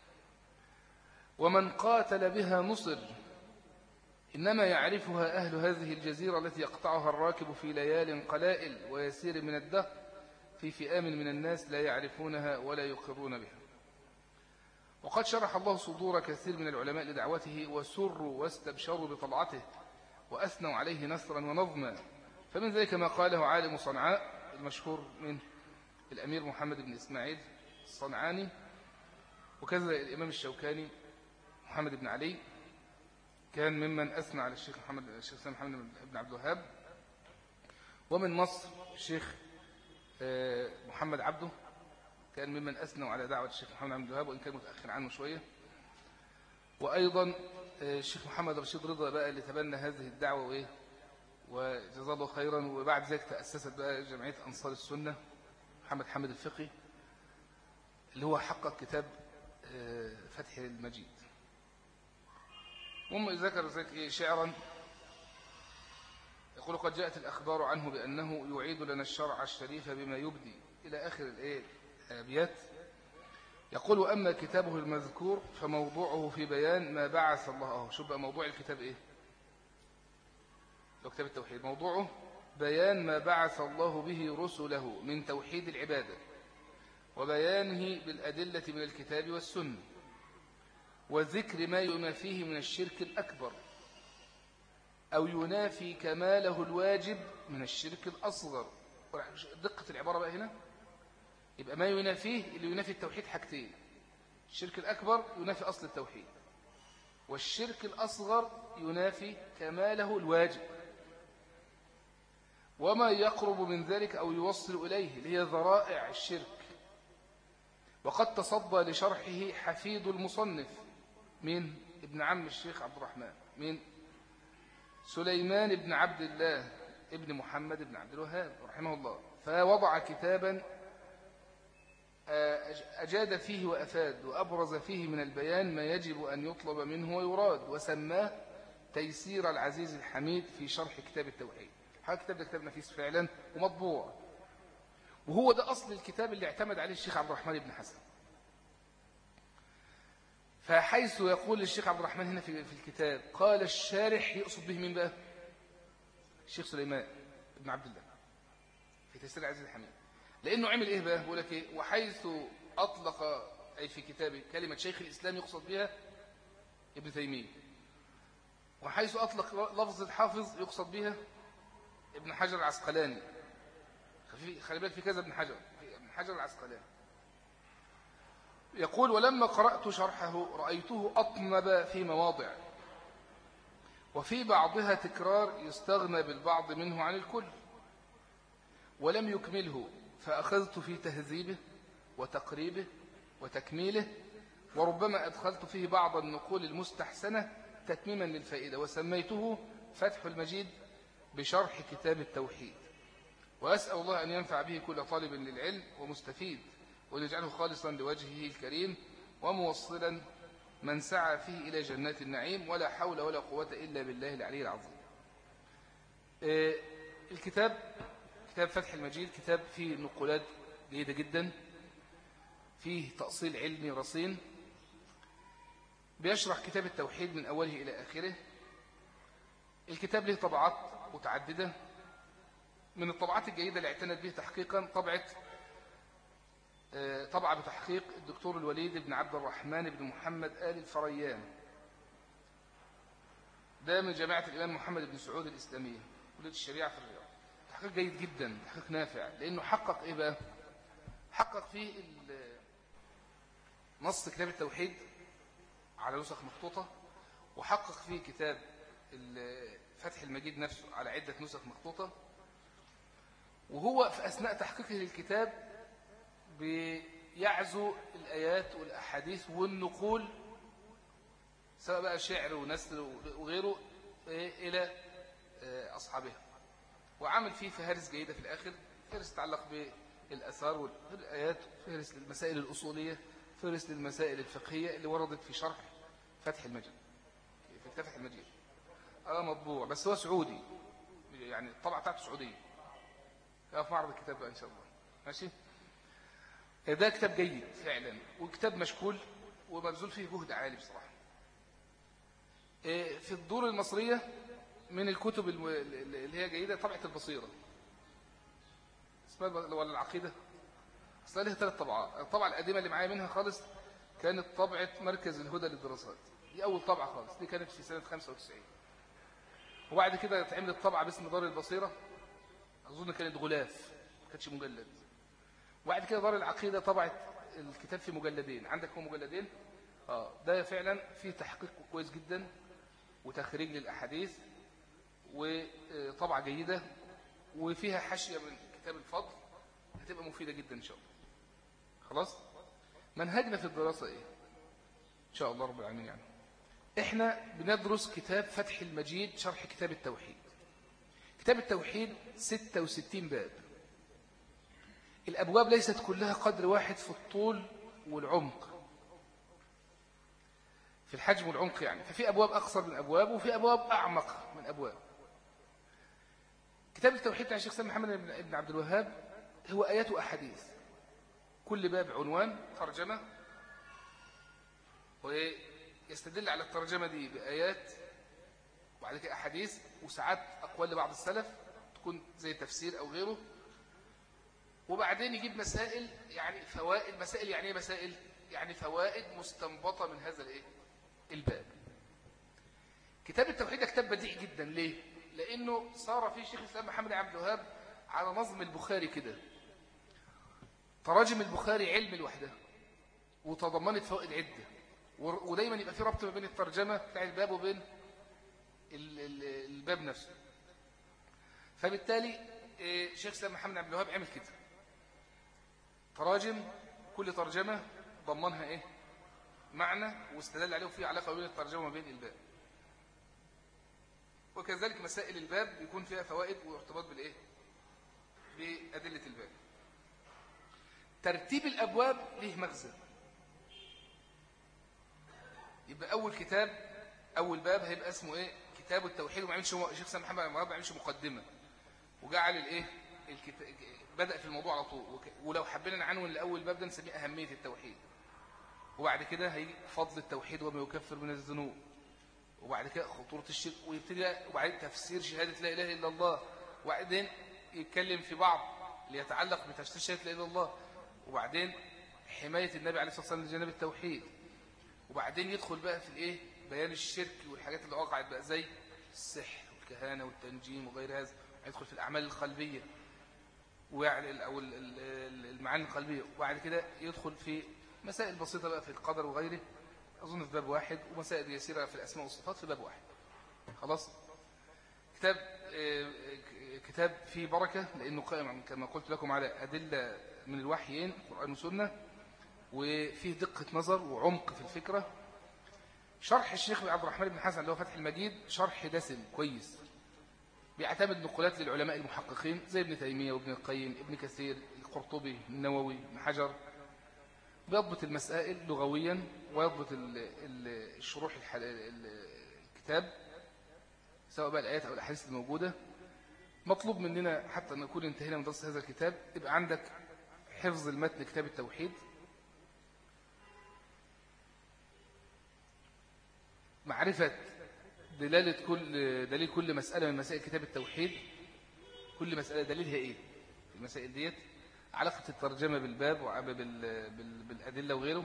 ومن قاتل بها نصر، إنما يعرفها أهل هذه الجزيرة التي يقطعها الراكب في ليال قلائل ويسير من الدهر في فئام من الناس لا يعرفونها ولا يقرون بها. وقد شرح الله صدور كثير من العلماء لدعوته، وسروا واستبشروا بطلعته وأثنوا عليه نثرا ونظما. فمن ذلك ما قاله عالم صنعاء المشهور من الأمير محمد بن إسماعيل الصنعاني، وكذا الإمام الشوكاني محمد بن علي كان ممن أثنى على الشيخ محمد الشيخ محمد بن عبد الوهاب. ومن مصر الشيخ محمد عبده كان ممن أثنوا على دعوة الشيخ محمد بن عبد الوهاب، وإن كان متأخر عنه شوية. وأيضا الشيخ محمد رشيد رضا بقى اللي تبنى هذه الدعوة وإيه وجزاه الله خيرا. وبعد ذلك تأسست بقى جمعية أنصار السنة محمد حامد الفقي اللي هو حقق كتاب فتح المجيد. وهم ذكر ذلك إيه شعرا يقول: قد جاءت الأخبار عنه بأنه يعيد لنا الشرع الشريف بما يبدي، إلى آخر الآية الأبيات. يقول: وأما كتابه المذكور فموضوعه في بيان ما بعث الله. أهو شوف بقى موضوع الكتاب إيه؟ لو كتاب التوحيد موضوعه بيان ما بعث الله به رسله من توحيد العبادة، وبيانه بالأدلة من الكتاب والسنة، وذكر ما ينافيه من الشرك الأكبر أو ينافي كماله الواجب من الشرك الأصغر. دقة العبارة بقى هنا، يبقى ما ينافيه اللي ينافي التوحيد حاجتين: الشرك الأكبر ينافي أصل التوحيد، والشرك الأصغر ينافي كماله الواجب، وما يقرب من ذلك أو يوصل إليه اللي هي ذرائع الشرك. وقد تصدى لشرحه حفيد المصنف من ابن عم الشيخ عبد الرحمن من سليمان بن عبد الله ابن محمد بن عبد الوهاب رحمه الله، فوضع كتابا أجاد فيه وأفاد وأبرز فيه من البيان ما يجب أن يطلب منه ويراد، وسماه تيسير العزيز الحميد في شرح كتاب التوحيد. هذا الكتاب ده كتاب نفيس فعلا ومطبوع، وهو ده أصل الكتاب اللي اعتمد عليه الشيخ عبد الرحمن بن حسن. فحيث يقول الشيخ عبد الرحمن هنا في الكتاب قال الشارح، يقصد به من بقى؟ الشيخ سليمان بن عبد الله في تيسير العزيز الحميد. لأنه عمل إيه بقى؟ بيقول لك إيه: وحيث أطلق أي في كتابه كلمة شيخ الإسلام يقصد بها ابن تيمية، وحيث أطلق لفظ الحافظ يقصد بها ابن حجر العسقلاني. خلي بالك في كذا ابن حجر، ابن حجر العسقلاني. يقول: ولما قرأت شرحه رأيته أطنب في مواضع، وفي بعضها تكرار يستغنى بالبعض منه عن الكل، ولم يكمله، فأخذت في تهذيبه وتقريبه وتكميله، وربما أدخلت فيه بعض النقول المستحسنة تتميما للفائدة، وسميته فتح المجيد بشرح كتاب التوحيد. وأسأل الله أن ينفع به كل طالب للعلم ومستفيد، وأن يجعله خالصا لوجهه الكريم، وموصلا من سعى فيه إلى جنات النعيم، ولا حول ولا قوة إلا بالله العلي العظيم. الكتاب كتاب فتح المجيد كتاب فيه نقولات جيدة جدا، فيه تأصيل علمي رصين، بيشرح كتاب التوحيد من أوله إلى آخره. الكتاب له طبعات متعددة، من الطبعات الجيدة اللي اعتنت به تحقيقا طبعة طبعة بتحقيق الدكتور الوليد بن عبد الرحمن بن محمد آل الفريان، ده من جامعة الإمام محمد بن سعود الإسلامية كلية الشريعة في الرياض. تحقيق جيد جدا، تحقيق نافع، لأنه حقق إيه بقى؟ حقق فيه نص كتاب التوحيد على نسخ مخطوطة، وحقق فيه كتاب فتح المجيد نفسه على عدة نسخ مخطوطة. وهو في أثناء تحقيقه للكتاب بيعزو الآيات والأحاديث والنقول، سواء بقى شعر ونثر وغيره، إلى أصحابها، وعمل فيه فهرس جيدة في الآخر، فهرس تتعلق بالأثار والآيات، فهرس للمسائل الأصولية، فهرس للمسائل الفقهية اللي وردت في شرح فتح المجيد في فتح المجيد. هذا مطبوع بس هو سعودي، يعني الطبعة بتاعته سعودية، في معرض الكتاب بقى إن شاء الله. ماشي. ده كتاب جيد فعلا، وكتاب مشكول ومبذول فيه جهد عالي بصراحة. في الدور المصرية من الكتب اللي هي جيدة طبعة البصيرة، اسمها ولا العقيدة، أصلا لها ثلاث طبعات. الطبعة القديمة اللي معايا منها خالص كانت طبعة مركز الهدى للدراسات، دي أول طبعة خالص، دي كانت في سنة خمسة وتسعين. وبعد كده اتعملت طبعة باسم دار البصيرة، أظن كانت غلاف، ما كانتش مجلد. وبعد كده دار العقيدة طبعت الكتاب في مجلدين، عندك هو مجلدين. اه ده فعلا فيه تحقيق كويس جدا وتخريج للأحاديث وطبعة جيدة، وفيها حاشية من كتاب الفضل، هتبقى مفيدة جدا إن شاء الله. خلاص، منهجنا في الدراسة إيه إن شاء الله رب العالمين؟ يعني إحنا بندرس كتاب فتح المجيد شرح كتاب التوحيد. كتاب التوحيد ستة وستين باب، الأبواب ليست كلها قدر واحد في الطول والعمق، في الحجم والعمق يعني، ففي أبواب أقصر من أبواب وفي أبواب أعمق من أبواب. كتاب التوحيد بتاع الشيخ سيد محمد بن عبد الوهاب هو آيات وأحاديث، كل باب عنوان ترجمة، ويستدل على الترجمة دي بآيات وبعد كده أحاديث، وساعات أقوال لبعض السلف تكون زي تفسير أو غيره، وبعدين يجيب مسائل يعني فوائد. مسائل يعني ايه مسائل؟ يعني فوائد مستنبطة من هذا الايه الباب. كتاب التوحيد ده كتاب بديع جدا. ليه؟ لأنه صار فيه شيخ الإسلام محمد بن عبد الوهاب على نظم البخاري كده، تراجم البخاري علم لوحدها وتضمنت فوائد عدة، ودايما يبقى في ربط ما بين الترجمة بتاع الباب وبين الباب نفسه. فبالتالي شيخ الإسلام محمد بن عبد الوهاب عمل كده تراجم، كل ترجمة ضمنها ايه معنى واستدل عليه وفيه علاقة بين الترجمة وبين الباب. وكذلك مسائل الباب بيكون فيها فوائد وارتباط بالايه بأدلة الباب. ترتيب الأبواب له مغزى. يبقى أول كتاب أول باب هيبقى اسمه ايه كتاب التوحيد، وما عملش شيخ سيد محمد بن ما عملش مقدمة وجعل الايه الكتاب بدأ في الموضوع على طول. ولو حبينا نعنون لأول باب ده نسميه أهمية التوحيد، وبعد كده هيجي فضل التوحيد وما يكفر من الذنوب، وبعد كده خطورة الشرك، ويبتدي وبعدين تفسير شهادة لا إله إلا الله، وبعدين يتكلم في بعض ليتعلق بتفسير شهادة لا إله إلا الله، وبعدين حماية النبي عليه الصلاة والسلام لجانب التوحيد، وبعدين يدخل بقى في الإيه بيان الشرك والحاجات اللي وقعت بقى زي السحر والكهانة والتنجيم وغير هذا، يدخل في الأعمال القلبية أو المعاني القلبية، وبعد كده يدخل في مسائل بسيطة بقى في القدر وغيره، أظن في باب واحد، ومسائل يسيرة في الأسماء والصفات في باب واحد. خلاص، كتاب كتاب فيه بركة لأنه قائم كما قلت لكم على أدلة من الوحيين القرآن والسنة، وفيه دقة نظر وعمق في الفكرة. شرح الشيخ عبد الرحمن بن حسن اللي هو فتح المجيد شرح دسم كويس، بيعتمد نقولات للعلماء المحققين زي ابن تيمية وابن القيم ابن كثير القرطبي النووي ابن حجر، بيضبط المسائل لغويا ويضبط الشروح الكتاب سواء بقى الآيات أو الأحاديث الموجودة. مطلوب مننا حتى نكون انتهينا من درس هذا الكتاب يبقى عندك حفظ المتن كتاب التوحيد، معرفة دلالة كل دليل كل مسألة من مسائل كتاب التوحيد، كل مسألة دليلها إيه المسائل ديت، علاقة الترجمة بالباب وبالأدلة وغيره.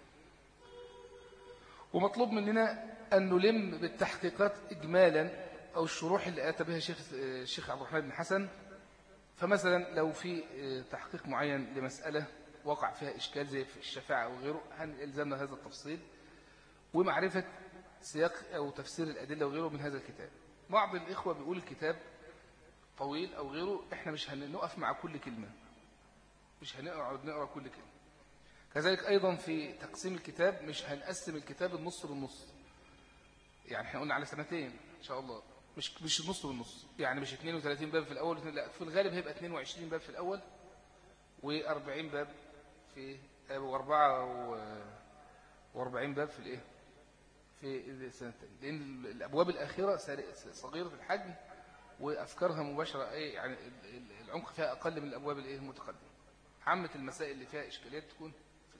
ومطلوب مننا أن نلم بالتحقيقات إجمالا أو الشروح اللي أتى بها الشيخ الشيخ عبد الرحمن بن حسن. فمثلا لو في تحقيق معين لمسألة وقع فيها إشكال زي في الشفاعة أو غيره هنلزمنا هذا التفصيل، ومعرفة سياق أو تفسير الأدلة وغيره من هذا الكتاب. بعض الإخوة بيقول الكتاب طويل أو غيره، إحنا مش هنقف مع كل كلمة، مش هنقعد نقرأ كل كلمة. كذلك أيضا في تقسيم الكتاب مش هنقسم الكتاب النص بالنص، يعني احنا قلنا على سنتين إن شاء الله، مش مش النص بالنص، يعني مش اثنين وثلاثين باب في الأول، لا في الغالب هيبقى اثنين وعشرين باب في الأول وأربعين باب في وأربعة وأربعين باب في الإيه في السنتين، لأن الأبواب الأخيرة صغيرة في الحجم وأفكارها مباشرة، إيه يعني العمق فيها أقل من الأبواب الإيه المتقدمة. عامة المسائل اللي فيها إشكاليات تكون في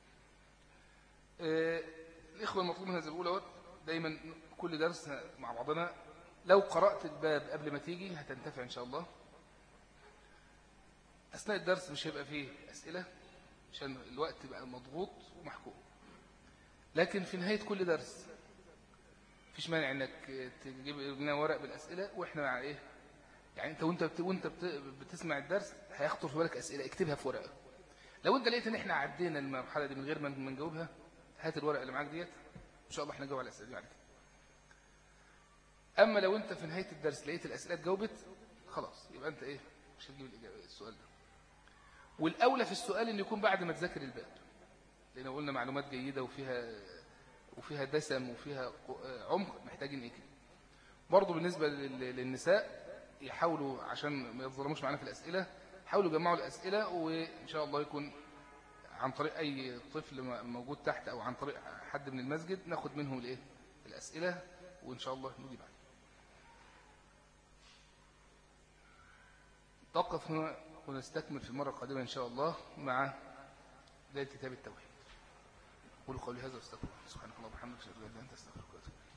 آه الإخوة المطلوب منها زي بقول دايما كل درس مع بعضنا لو قرأت الباب قبل ما تيجي هتنتفع إن شاء الله. أثناء الدرس مش هيبقى فيه أسئلة عشان الوقت بقى مضغوط ومحكوم، لكن في نهاية كل درس مفيش مانع انك تجيب لنا ورق بالأسئلة واحنا مع ايه يعني انت وانت بت... وانت بت... بتسمع الدرس هيخطر في بالك أسئلة اكتبها في ورقة. لو انت لقيت ان احنا عدينا المرحلة دي من غير ما نجاوبها هات الورقة اللي معاك ديت ان شاء الله احنا نجاوب على الأسئلة دي بعد كده. اما لو انت في نهاية الدرس لقيت الأسئلة اتجاوبت خلاص يبقى انت ايه مش هتجيب الإجابة السؤال ده. والأولى في السؤال ان يكون بعد ما تذاكر الباب، لأن قلنا معلومات جيدة وفيها وفيها دسم وفيها عمق محتاجين ايه كده. برضه بالنسبة للنساء يحاولوا عشان ما يتظلموش معانا في الأسئلة حاولوا يجمعوا الأسئلة وإن شاء الله يكون عن طريق أي طفل موجود تحت أو عن طريق حد من المسجد ناخد منهم الإيه الأسئلة وإن شاء الله نجيب عليها. نتوقف هنا ونستكمل في المرة القادمة إن شاء الله مع بداية كتاب التوحيد. قولوا قولي هذا واستغفر الله. سبحانك اللهم وبحمدك اشهد ان لا اله الا انت استغفرك واتوب اليك.